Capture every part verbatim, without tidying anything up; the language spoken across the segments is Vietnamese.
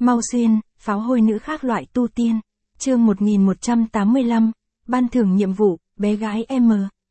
Mau xuyên, pháo hôi nữ khác loại tu tiên. Chương một nghìn một trăm tám mươi lăm, ban thưởng nhiệm vụ, bé gái M.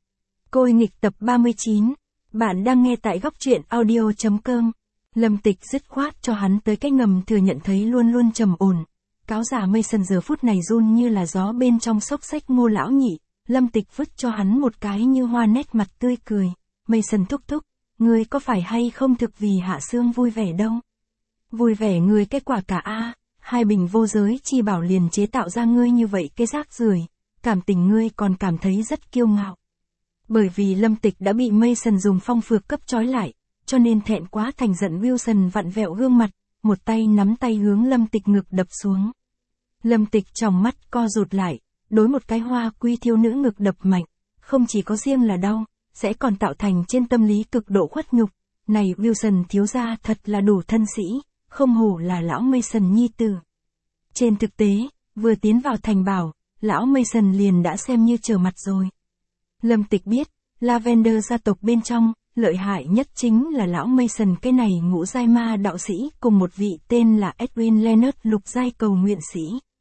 Côi nghịch tập ba mươi chín. Bạn đang nghe tại góc truyện audio.com. Lâm Tịch dứt khoát cho hắn tới cái ngầm thừa nhận thấy luôn luôn trầm ổn. Cáo giả Mason giờ phút này run như là gió bên trong xốc xách Ngô lão nhị. Lâm Tịch vứt cho hắn một cái như hoa nét mặt tươi cười. Mason thúc thúc, ngươi có phải hay không thực vì Hạ Sương vui vẻ đâu? Vui vẻ ngươi cái quả cả a, hai bình vô giới chi bảo liền chế tạo ra ngươi như vậy cái rác rưởi, cảm tình ngươi còn cảm thấy rất kiêu ngạo. Bởi vì Lâm Tịch đã bị Mason dùng phong phược cấp trói lại, cho nên thẹn quá thành giận Wilson vặn vẹo gương mặt, một tay nắm tay hướng Lâm Tịch ngực đập xuống. Lâm Tịch trong mắt co rụt lại, đối một cái hoa quy thiếu nữ ngực đập mạnh, không chỉ có riêng là đau, sẽ còn tạo thành trên tâm lý cực độ khuất nhục. Này Wilson thiếu gia thật là đủ thân sĩ, không hổ là lão Mason nhi tử. Trên thực tế, vừa tiến vào thành bảo, lão Mason liền đã xem như trở mặt rồi. Lâm Tịch biết, Lavender gia tộc bên trong, lợi hại nhất chính là lão Mason cái này ngũ giai ma đạo sĩ cùng một vị tên là Edwin Leonard lục giai cầu nguyện sĩ.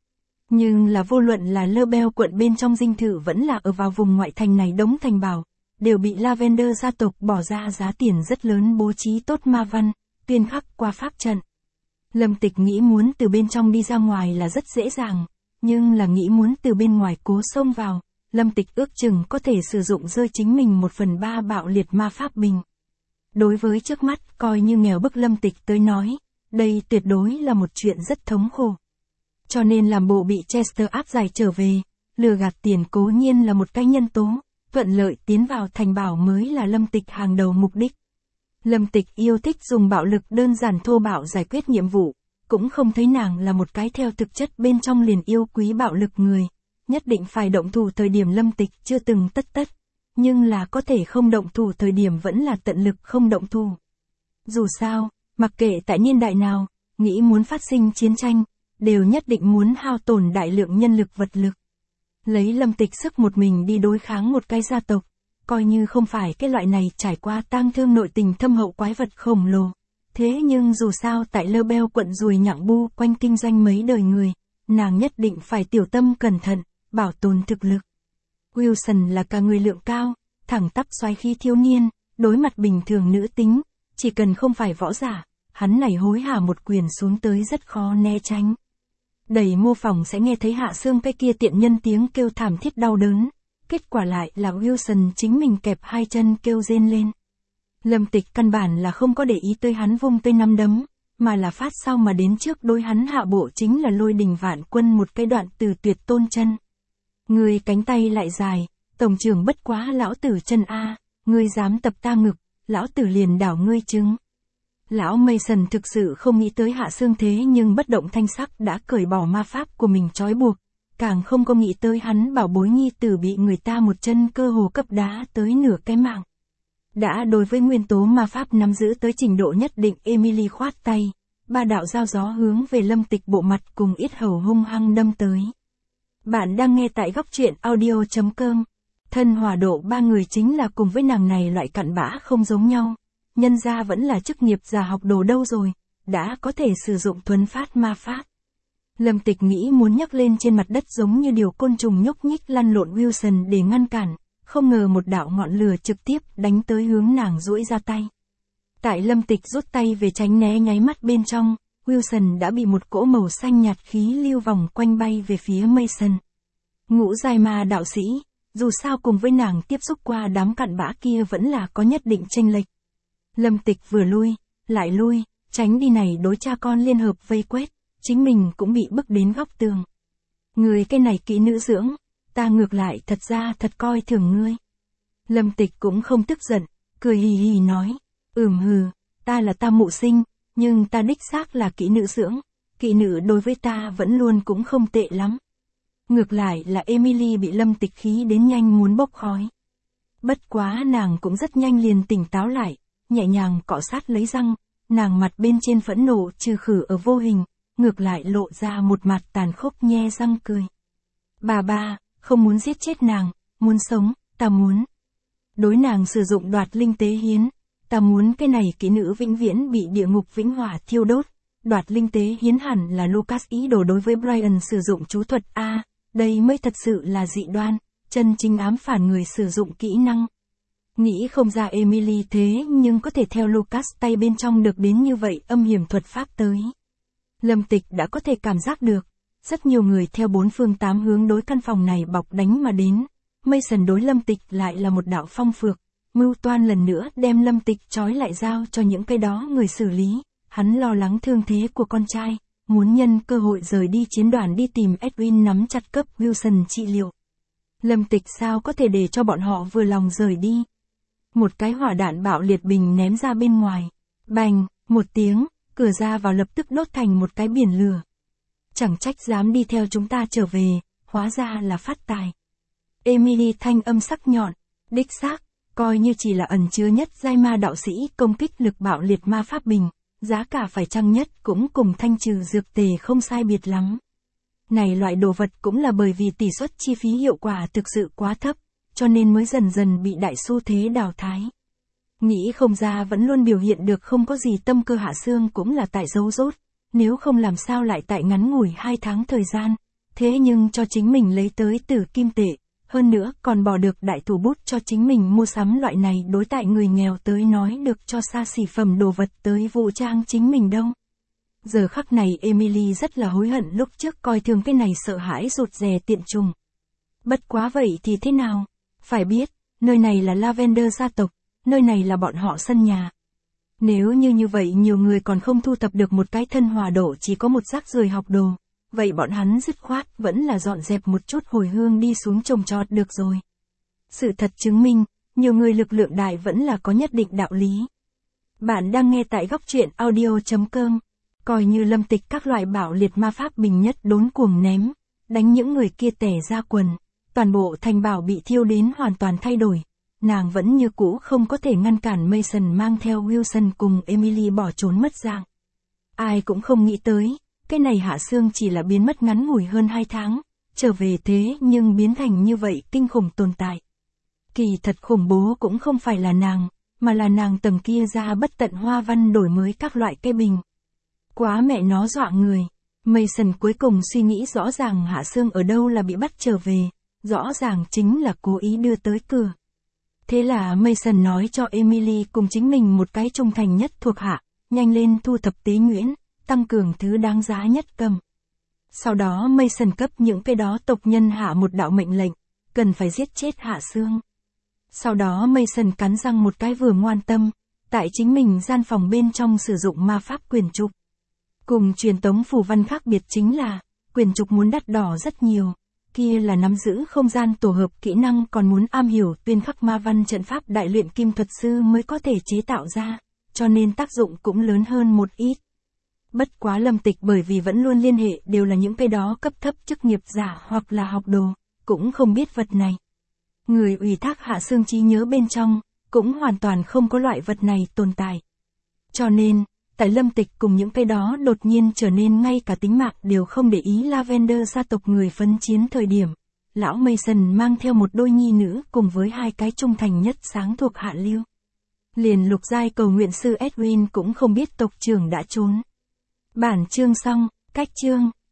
Nhưng là vô luận là Lơ Bell quận bên trong dinh thự vẫn là ở vào vùng ngoại thành này đống thành bảo, đều bị Lavender gia tộc bỏ ra giá tiền rất lớn bố trí tốt ma văn, tuyên khắc qua pháp trận. Lâm Tịch nghĩ muốn từ bên trong đi ra ngoài là rất dễ dàng, nhưng là nghĩ muốn từ bên ngoài cố xông vào, Lâm Tịch ước chừng có thể sử dụng rơi chính mình một phần ba bạo liệt ma pháp bình. Đối với trước mắt coi như nghèo bức Lâm Tịch tới nói, đây tuyệt đối là một chuyện rất thống khổ. Cho nên làm bộ bị Chester áp giải trở về, lừa gạt tiền cố nhiên là một cái nhân tố, thuận lợi tiến vào thành bảo mới là Lâm Tịch hàng đầu mục đích. Lâm Tịch yêu thích dùng bạo lực đơn giản thô bạo giải quyết nhiệm vụ, cũng không thấy nàng là một cái theo thực chất bên trong liền yêu quý bạo lực người, nhất định phải động thủ thời điểm Lâm Tịch chưa từng tất tất, nhưng là có thể không động thủ thời điểm vẫn là tận lực không động thủ. Dù sao, mặc kệ tại niên đại nào, nghĩ muốn phát sinh chiến tranh, đều nhất định muốn hao tổn đại lượng nhân lực vật lực. Lấy Lâm Tịch sức một mình đi đối kháng một cái gia tộc, coi như không phải cái loại này trải qua tang thương nội tình thâm hậu quái vật khổng lồ. Thế nhưng dù sao tại Lơ Bell quận Dùi Nhặng Bu quanh kinh doanh mấy đời người, nàng nhất định phải tiểu tâm cẩn thận, bảo tồn thực lực. Wilson là cả người lượng cao, thẳng tắp xoáy khí thiếu niên, đối mặt bình thường nữ tính, chỉ cần không phải võ giả, hắn này hối hả một quyền xuống tới rất khó né tránh. Đầy mô phỏng sẽ nghe thấy Hạ Sương cái kia tiện nhân tiếng kêu thảm thiết đau đớn, kết quả lại là Wilson chính mình kẹp hai chân kêu rên lên. Lâm Tịch căn bản là không có để ý tới hắn vung tới năm đấm, mà là phát sau mà đến trước đối hắn hạ bộ chính là lôi đình vạn quân một cái đoạn từ tuyệt tôn chân. Người cánh tay lại dài, tổng trưởng bất quá lão tử chân A, ngươi dám tập ta ngực, lão tử liền đảo ngươi trứng. Lão Mason thực sự không nghĩ tới Hạ Sương thế nhưng bất động thanh sắc đã cởi bỏ ma pháp của mình trói buộc, càng không có nghĩ tới hắn bảo bối nhi tử bị người ta một chân cơ hồ cấp đá tới nửa cái mạng. Đã đối với nguyên tố ma pháp nắm giữ tới trình độ nhất định, Emily khoát tay, ba đạo dao gió hướng về Lâm Tịch bộ mặt cùng yết hầu hung hăng đâm tới. Bạn đang nghe tại góc truyện audio.com. Thân hỏa độ ba người chính là cùng với nàng này loại cặn bã không giống nhau. Nhân ra vẫn là chức nghiệp già học đồ đâu rồi, đã có thể sử dụng thuấn phát ma pháp. Lâm Tịch nghĩ muốn nhấc lên trên mặt đất giống như điều côn trùng nhúc nhích lăn lộn Wilson để ngăn cản, không ngờ một đạo ngọn lửa trực tiếp đánh tới hướng nàng duỗi ra tay. Tại Lâm Tịch rút tay về tránh né nháy mắt bên trong, Wilson đã bị một cỗ màu xanh nhạt khí lưu vòng quanh bay về phía Mason. Ngũ giai ma đạo sĩ, dù sao cùng với nàng tiếp xúc qua đám cặn bã kia vẫn là có nhất định chênh lệch. Lâm Tịch vừa lui, lại lui, tránh đi này đối cha con liên hợp vây quét, chính mình cũng bị bức đến góc tường. Người cái này kỹ nữ dưỡng, ta ngược lại thật ra thật coi thường ngươi. Lâm Tịch cũng không tức giận, cười hì hì nói, ừm hừ, ta là ta mụ sinh, nhưng ta đích xác là kỹ nữ dưỡng, kỹ nữ đối với ta vẫn luôn cũng không tệ lắm. Ngược lại là Emily bị Lâm Tịch khí đến nhanh muốn bốc khói. Bất quá nàng cũng rất nhanh liền tỉnh táo lại, nhẹ nhàng cọ sát lấy răng, nàng mặt bên trên phẫn nộ trừ khử ở vô hình, ngược lại lộ ra một mặt tàn khốc nhe răng cười. Bà ba, không muốn giết chết nàng, muốn sống, ta muốn. Đối nàng sử dụng đoạt linh tế hiến, ta muốn cái này kỹ nữ vĩnh viễn bị địa ngục vĩnh hỏa thiêu đốt, đoạt linh tế hiến hẳn là Lucas ý đồ đối với Brian sử dụng chú thuật A, đây mới thật sự là dị đoan, chân chính ám phản người sử dụng kỹ năng. Nghĩ không ra Emily thế nhưng có thể theo Lucas tay bên trong được đến như vậy âm hiểm thuật pháp tới. Lâm Tịch đã có thể cảm giác được, rất nhiều người theo bốn phương tám hướng đối căn phòng này bọc đánh mà đến. Mason đối Lâm Tịch lại là một đạo phong phược, mưu toan lần nữa đem Lâm Tịch trói lại giao cho những cái đó người xử lý. Hắn lo lắng thương thế của con trai, muốn nhân cơ hội rời đi chiến đoàn đi tìm Edwin nắm chặt cấp Wilson trị liệu. Lâm Tịch sao có thể để cho bọn họ vừa lòng rời đi. Một cái hỏa đạn bạo liệt bình ném ra bên ngoài. Bành, một tiếng, cửa ra vào lập tức đốt thành một cái biển lửa. Chẳng trách dám đi theo chúng ta trở về, hóa ra là phát tài. Emily thanh âm sắc nhọn, đích xác, coi như chỉ là ẩn chứa nhất giai ma đạo sĩ công kích lực bạo liệt ma pháp bình, giá cả phải chăng nhất cũng cùng thanh trừ dược tề không sai biệt lắm. Này loại đồ vật cũng là bởi vì tỷ suất chi phí hiệu quả thực sự quá thấp, cho nên mới dần dần bị đại xu thế đào thái. Nghĩ không ra vẫn luôn biểu hiện được không có gì tâm cơ Hạ Sương cũng là tại dấu rốt, nếu không làm sao lại tại ngắn ngủi hai tháng thời gian, thế nhưng cho chính mình lấy tới tử kim tệ, hơn nữa còn bỏ được đại thủ bút cho chính mình mua sắm loại này đối tại người nghèo tới nói được cho xa xỉ phẩm đồ vật tới vũ trang chính mình đâu. Giờ khắc này Emily rất là hối hận lúc trước coi thường cái này sợ hãi rụt rè tiện trùng. Bất quá vậy thì thế nào? Phải biết, nơi này là Lavender gia tộc, nơi này là bọn họ sân nhà. Nếu như như vậy nhiều người còn không thu thập được một cái thân hòa độ chỉ có một rác rưởi học đồ, vậy bọn hắn dứt khoát vẫn là dọn dẹp một chút hồi hương đi xuống trồng trọt được rồi. Sự thật chứng minh, nhiều người lực lượng đại vẫn là có nhất định đạo lý. Bạn đang nghe tại góc truyện audio chấm com, coi như Lâm Tịch các loại bạo liệt ma pháp bình nhất đốn cuồng ném, đánh những người kia tẻ ra quần, toàn bộ thành bảo bị thiêu đến hoàn toàn thay đổi. Nàng vẫn như cũ không có thể ngăn cản Mason mang theo Wilson cùng Emily bỏ trốn mất dạng. Ai cũng không nghĩ tới, cái này Hạ Sương chỉ là biến mất ngắn ngủi hơn hai tháng, trở về thế nhưng biến thành như vậy kinh khủng tồn tại. Kỳ thật khủng bố cũng không phải là nàng, mà là nàng tầng kia ra bất tận hoa văn đổi mới các loại cây bình. Quá mẹ nó dọa người. Mason cuối cùng suy nghĩ rõ ràng Hạ Sương ở đâu là bị bắt trở về, rõ ràng chính là cố ý đưa tới cửa. Thế là Mason nói cho Emily cùng chính mình một cái trung thành nhất thuộc hạ, nhanh lên thu thập tế nhuyễn, tăng cường thứ đáng giá nhất cầm. Sau đó Mason cấp những cái đó tộc nhân hạ một đạo mệnh lệnh, cần phải giết chết Hạ Sương. Sau đó Mason cắn răng một cái vừa ngoan tâm, tại chính mình gian phòng bên trong sử dụng ma pháp quyền trục. Cùng truyền tống phù văn khác biệt chính là, quyền trục muốn đắt đỏ rất nhiều, kia là nắm giữ không gian tổ hợp kỹ năng còn muốn am hiểu tuyên khắc ma văn trận pháp đại luyện kim thuật sư mới có thể chế tạo ra, cho nên tác dụng cũng lớn hơn một ít. Bất quá Lâm Tịch bởi vì vẫn luôn liên hệ đều là những cái đó cấp thấp chức nghiệp giả hoặc là học đồ, cũng không biết vật này. Người ủy thác Hạ Sương trí nhớ bên trong, cũng hoàn toàn không có loại vật này tồn tại. Cho nên, tại Lâm Tịch cùng những cái đó đột nhiên trở nên ngay cả tính mạng đều không để ý Lavender gia tộc người phấn chiến thời điểm, lão Mason mang theo một đôi nhi nữ cùng với hai cái trung thành nhất sáng thuộc hạ lưu. Liền lục giai cầu nguyện sư Edwin cũng không biết tộc trưởng đã trốn. Bản chương xong, cách chương.